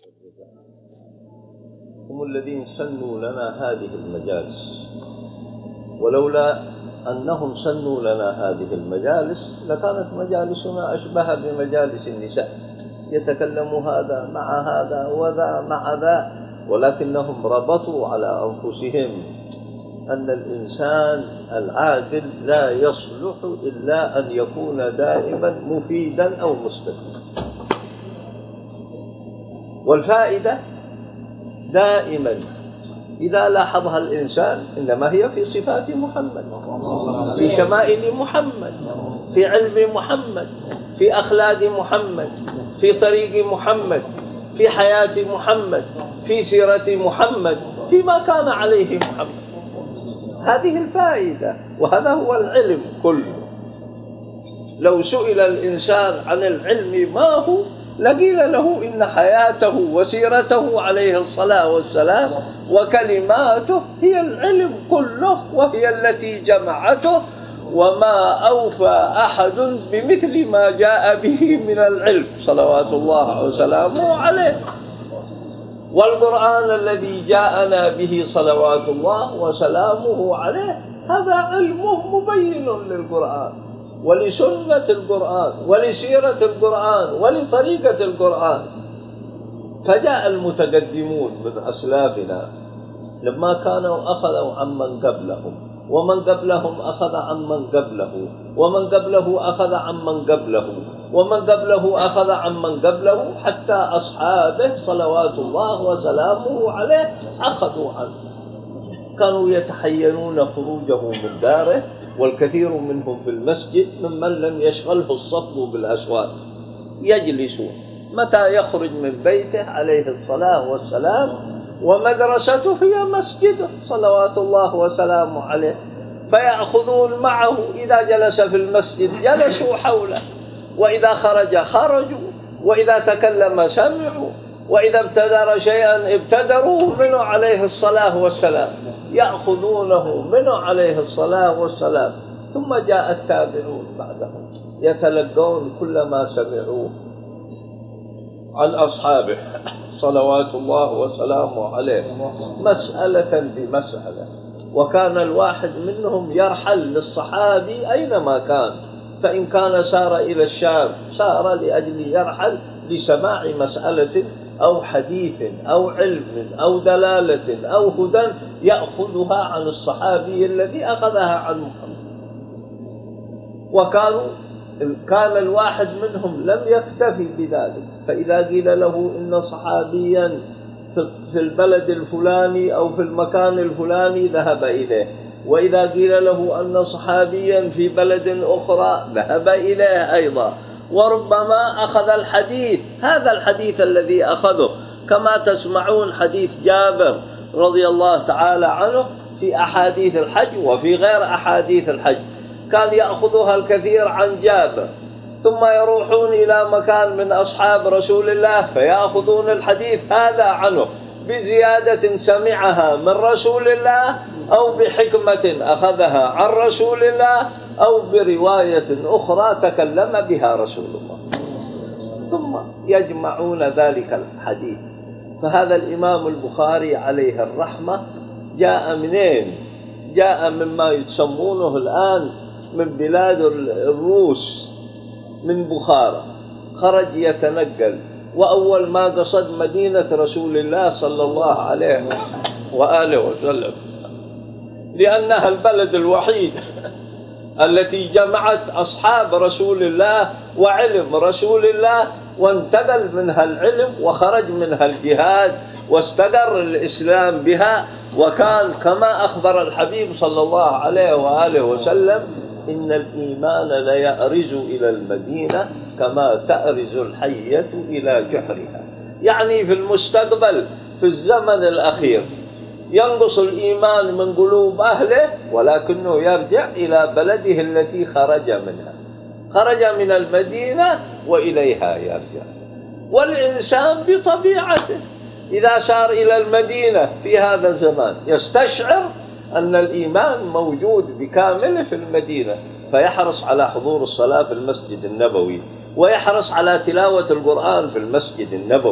هم الذين سنوا لنا هذه المجالس، ولولا أنهم سنوا لنا هذه المجالس لكانت مجالسنا أشبه بمجالس النساء، يتكلم هذا مع هذا وذا مع ذا، ولكنهم ربطوا على أنفسهم أن الإنسان العاقل لا يصلح إلا أن يكون دائما مفيدا أو مستفيدا. والفائدة دائما إذا لاحظها الإنسان إنما هي في صفات محمد، في شمائل محمد، في علم محمد، في أخلاق محمد، في طريق محمد، في حياة محمد، في سيرة محمد، فيما كان عليه محمد. هذه الفائدة، وهذا هو العلم كله. لو سئل الإنسان عن العلم ما هو لقيل له إن حياته وسيرته عليه الصلاة والسلام وكلماته هي العلم كله، وهي التي جمعته، وما أوفى أحد بمثل ما جاء به من العلم صلوات الله وسلامه عليه. والقرآن الذي جاءنا به صلوات الله وسلامه عليه هذا علمه مبين للقرآن ولسنة القرآن ولسيرة القرآن ولطريقة القرآن. فجاء المتقدمون من أسلافنا لما كانوا أخذوا عمن قبلهم، ومن قبلهم أخذ عمن قبله، ومن قبله أخذ عمن قبله، ومن قبله أخذ عمن قبله، حتى أصحابه صلوات الله وسلامه عليه أخذوا عنه. كانوا يتحينون خروجه من داره، والكثير منهم في المسجد ممن لم يشغله الصف بالأسواق، يجلسون متى يخرج من بيته عليه الصلاة والسلام ومدرسته هي مسجده صلوات الله وسلامه عليه، فيأخذون معه. إذا جلس في المسجد جلسوا حوله، وإذا خرج خرجوا، وإذا تكلم سمعوا، وإذا ابتدر شيئا ابتدروه منه عليه الصلاة والسلام، يأخذونه منه عليه الصلاة والسلام. ثم جاء التابعون بعدهم يتلقون كل ما سمعوه عن أصحابه صلوات الله وسلامه عليه مسألة بمسألة. وكان الواحد منهم يرحل للصحابي أينما كان، فإن كان سار إلى الشام سار لأجل يرحل لسماع مسألة أو حديث أو علم أو دلالة أو هدى يأخذها عن الصحابي الذي أخذها عن محمد. كان الواحد منهم لم يكتفي بذلك، فإذا قيل له إن صحابيا في البلد الفلاني أو في المكان الفلاني ذهب إليه، وإذا قيل له أن صحابيا في بلد أخرى ذهب إليه أيضا، وربما أخذ الحديث، هذا الحديث الذي أخذه، كما تسمعون حديث جابر رضي الله تعالى عنه في أحاديث الحج وفي غير أحاديث الحج، كان يأخذها الكثير عن جابر، ثم يروحون إلى مكان من أصحاب رسول الله فيأخذون الحديث هذا عنه بزيادة سمعها من رسول الله، أو بحكمة أخذها عن رسول الله، أو برواية أخرى تكلم بها رسول الله، ثم يجمعون ذلك الحديث. فهذا الإمام البخاري عليه الرحمة جاء منين؟ جاء مما يسمونه الآن من بلاد الروس، من بخارى، خرج يتنقل، وأول ما قصد مدينة رسول الله صلى الله عليه وآله وسلم، لأنها البلد الوحيد التي جمعت أصحاب رسول الله وعلم رسول الله، وانتقل منها العلم وخرج منها الجهاد واستقر الإسلام بها. وكان كما أخبر الحبيب صلى الله عليه وآله وسلم إن الإيمان لا يأرز إلى المدينة كما تأرز الحية إلى جحرها، يعني في المستقبل في الزمن الأخير ينقص الإيمان من قلوب أهله، ولكنه يرجع إلى بلده التي خرج منها، خرج من المدينة وإليها يرجع. والإنسان بطبيعته إذا سار إلى المدينة في هذا الزمان يستشعر أن الإيمان موجود بكامله في المدينة، فيحرص على حضور الصلاة في المسجد النبوي، ويحرص على تلاوة القرآن في المسجد النبوي،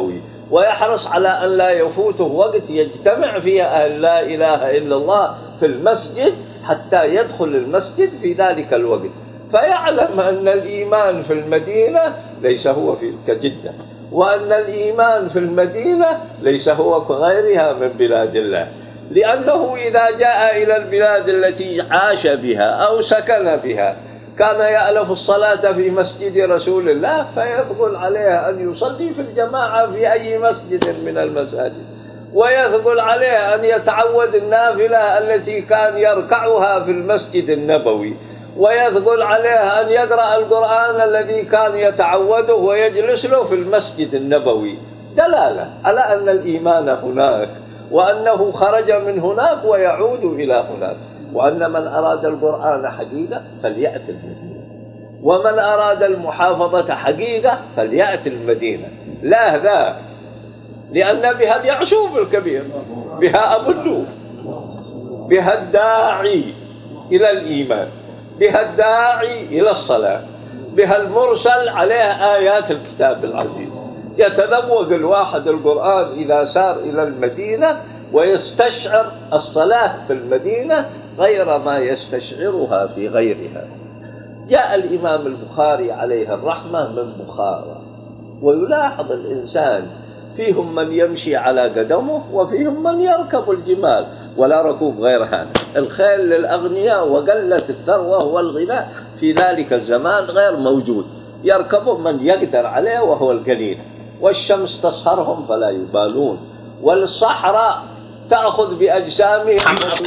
ويحرص على أن لا يفوته وقت يجتمع فيها أهل لا إله إلا الله في المسجد حتى يدخل المسجد في ذلك الوقت، فيعلم أن الإيمان في المدينة ليس هو في كجدة، وأن الإيمان في المدينة ليس هو كغيرها من بلاد الله، لأنه إذا جاء إلى البلاد التي عاش بها أو سكن بها كان يألف الصلاة في مسجد رسول الله، فيثقل عليه أن يصلي في الجماعة في أي مسجد من المساجد، ويثقل عليه أن يتعود النافلة التي كان يركعها في المسجد النبوي، ويثقل عليه أن يقرأ القرآن الذي كان يتعوده ويجلس له في المسجد النبوي، دلالة على أن الإيمان هناك، وأنه خرج من هناك ويعود إلى هناك، وأن من أراد القرآن حقيقة فليأتي المدينة، ومن أراد المحافظة حقيقة فليأتي المدينة، لا ذا، لأن بها اليعشوب الكبير، بها أبو اللوف، بها الداعي إلى الإيمان، بها الداعي إلى الصلاة، بها المرسل عليه آيات الكتاب العزيز. يتذوق الواحد القرآن إذا سار إلى المدينة ويستشعر الصلاة في المدينة غير ما يستشعرها في غيرها. جاء الإمام البخاري عليه الرحمة من بخارى، ويلاحظ الإنسان فيهم من يمشي على قدمه وفيهم من يركب الجمال، ولا ركوب غير هذا. الخيل للأغنياء وقلة الثروة والغناء في ذلك الزمان غير موجود، يركبه من يقدر عليه وهو القليل، والشمس تصهرهم فلا يبالون، والصحراء تأخذ بأجسامهم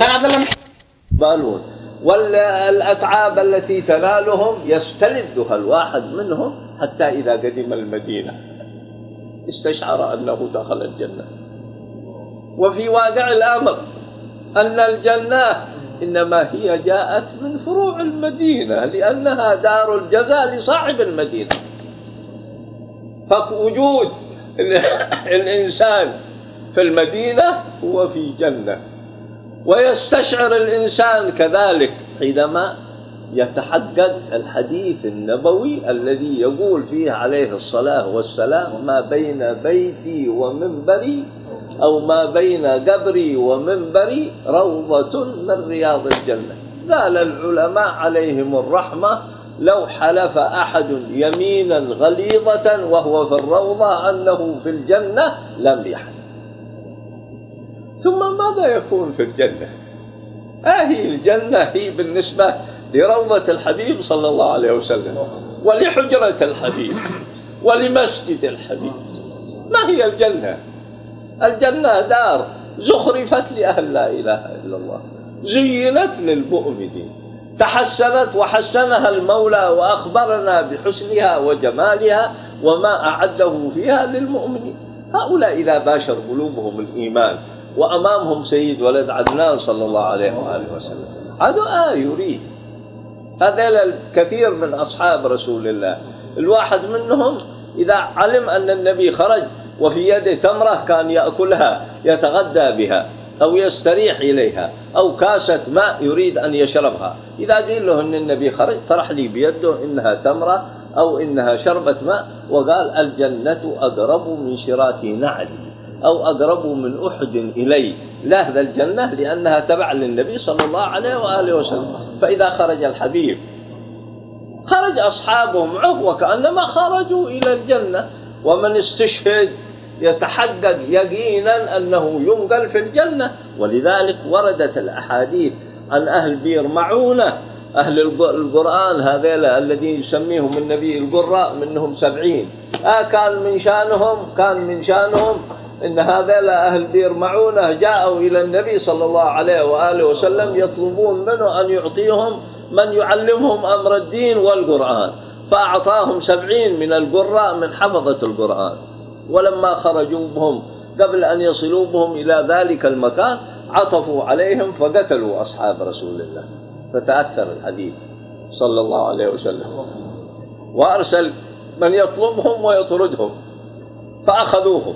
يبالون، والأتعاب التي تنالهم يستلذها الواحد منهم حتى إذا قدم المدينة استشعر أنه دخل الجنة. وفي واقع الأمر أن الجنة إنما هي جاءت من فروع المدينة، لأنها دار الجزاء لصاحب المدينة. فوجود الإنسان في المدينة هو في جنة، ويستشعر الإنسان كذلك حينما يتحقق الحديث النبوي الذي يقول فيه عليه الصلاة والسلام: ما بين بيتي ومنبري أو ما بين قبري ومنبري روضة من رياض الجنة. قال العلماء عليهم الرحمة: لو حلف أحد يمينا غليظة وهو في الروضة أنه في الجنة لم يحلف. ثم ماذا يكون في الجنة؟ هي الجنة هي بالنسبة لروضة الحبيب صلى الله عليه وسلم، ولحجرة الحبيب، ولمسجد الحبيب. ما هي الجنة؟ الجنة دار زخرفت لأهل لا إله إلا الله، زينت للمؤمنين، تحسنت وحسنها المولى وأخبرنا بحسنها وجمالها وما أعده فيها للمؤمنين. هؤلاء إذا باشر قلوبهم الإيمان وأمامهم سيد ولد عدنان صلى الله عليه وآله وسلم، هذا يريد. هذا الكثير من أصحاب رسول الله، الواحد منهم إذا علم أن النبي خرج وفي يده تمرة كان يأكلها يتغدى بها أو يستريح إليها، أو كاسة ماء يريد أن يشربها، إذا قيل له أن النبي خرج طرح لي بيده إنها تمرة أو إنها شربة ماء وقال: الجنة أقرب من شراك نعلي أو أقرب من أحد إلي. لا، هذا الجنة لأنها تبع للنبي صلى الله عليه وآله وسلم. فإذا خرج الحبيب خرج أصحابه معه وكأنما خرجوا إلى الجنة. ومن استشهد يتحقق يقينا أنه ينقل في الجنة. ولذلك وردت الأحاديث عن أهل بير معونة، أهل القرآن هذيل الذين يسميهم النبي القراء، منهم 70. كان من شانهم إن هذيل أهل بير معونة جاءوا إلى النبي صلى الله عليه وآله وسلم يطلبون منه أن يعطيهم من يعلمهم أمر الدين والقرآن، فأعطاهم 70 من القراء من حفظة القرآن. ولما خرجوا بهم قبل أن يصلوا بهم إلى ذلك المكان عطفوا عليهم فقتلوا أصحاب رسول الله، فتأثر الحديث صلى الله عليه وسلم وأرسل من يطلبهم ويطردهم، فأخذوهم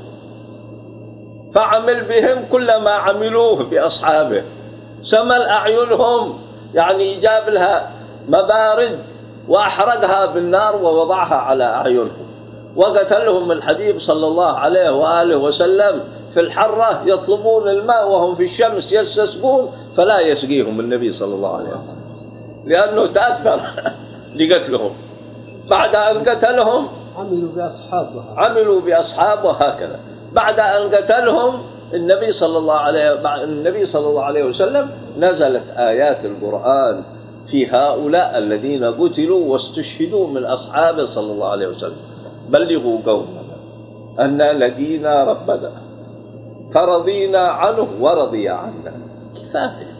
فعمل بهم كل ما عملوه بأصحابه، سمل أعينهم، يعني جاب لها مبارد وأحرقها بالنار ووضعها على أعينهم، وقتلهم الحبيب صلى الله عليه وآله وسلم في الحرة يطلبون الماء وهم في الشمس يستسقون، فلا يسقيهم النبي صلى الله عليه وسلم لأنه تأثر لقتلهم. بعد أن قتلهم عملوا بأصحابه هكذا. بعد أن قتلهم النبي صلى الله عليه وسلم نزلت آيات القرآن في هؤلاء الذين قتلوا واستشهدوا من أصحابه صلى الله عليه وسلم: بلغوا قومنا أن لقينا ربنا فرضينا عنه ورضي عنا. كفاية،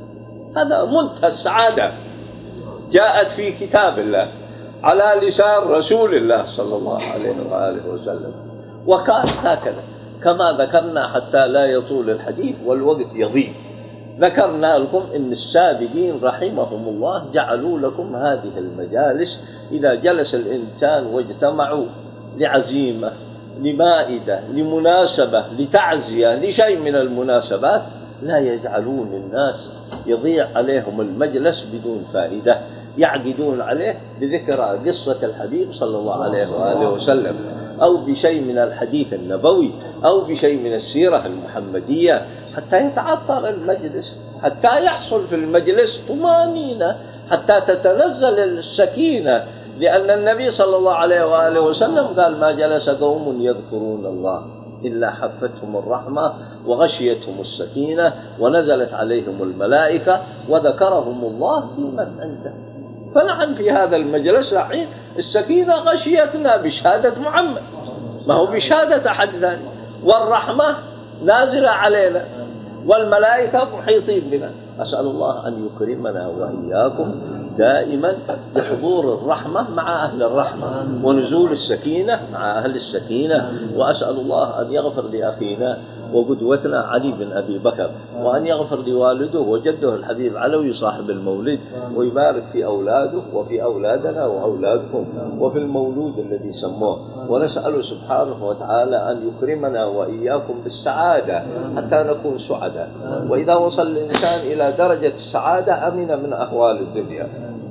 هذا منتهى السعادة جاءت في كتاب الله على لسان رسول الله صلى الله عليه وآله وسلم. وكان هكذا كما ذكرنا حتى لا يطول الحديث والوقت يضيق. ذكرنا لكم إن السابقين رحمهم الله جعلوا لكم هذه المجالس إذا جلس الإنسان واجتمعوا لعزيمة، لمائدة، لمناسبة، لتعزية، لشيء من المناسبات، لا يجعلون الناس يضيع عليهم المجلس بدون فائدة، يعقدون عليه بذكرى قصة الحبيب صلى الله عليه وآله وسلم، أو بشيء من الحديث النبوي، أو بشيء من السيرة المحمدية، حتى يتعطر المجلس، حتى يحصل في المجلس طمأنينة، حتى تتنزل السكينة. لأن النبي صلى الله عليه وآله وسلم قال: ما جلس قوم يذكرون الله إلا حفتهم الرحمة وغشيتهم السكينة ونزلت عليهم الملائكة وذكرهم الله في من عنده. فنحن في هذا المجلس الحين السكينة غشيتنا بشهادة محمد، ما هو بشهادة أحد ثاني، والرحمة نازلة علينا والملائكة محيطين بنا. أسأل الله أن يكرمنا وإياكم دائما بحضور الرحمة مع أهل الرحمة ونزول السكينة مع أهل السكينة. وأسأل الله أن يغفر لأخينا وقدوتنا علي بن أبي بكر، وأن يغفر لوالده وجده الحبيب علوي صاحب المولد، ويبارك في أولاده وفي أولادنا وأولادكم وفي المولود الذي سموه. ونسأل سبحانه وتعالى أن يكرمنا وإياكم بالسعادة حتى نكون سعداء. وإذا وصل الإنسان إلى درجة السعادة أمن من أحوال الدنيا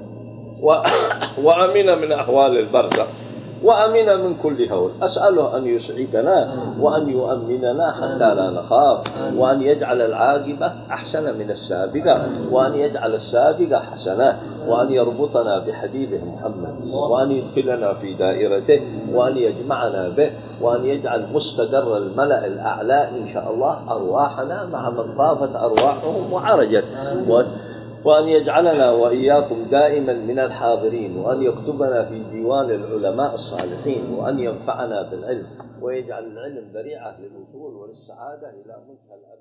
وأمن من أحوال البرزخ وأمن من كل هول. أسأله أن يسعدنا وأن يؤمننا حتى لا نخاف، وأن يجعل العاقبة أحسن من السابقة، وأن يجعل السابقة حسنة، وأن يربطنا بحبيبه محمد، وأن يدخلنا في دائرته، وأن يجمعنا به، وأن يجعل مستقر الملأ الأعلى إن شاء الله أرواحنا مع من طافت أرواحهم وعرجت، وأن يجعلنا وإياكم دائما من الحاضرين، وأن يكتبنا في ديوان العلماء الصالحين، وأن ينفعنا بالعلم، ويجعل العلم ذريعة للوصول وللسعادة إلى منتهى الأبد.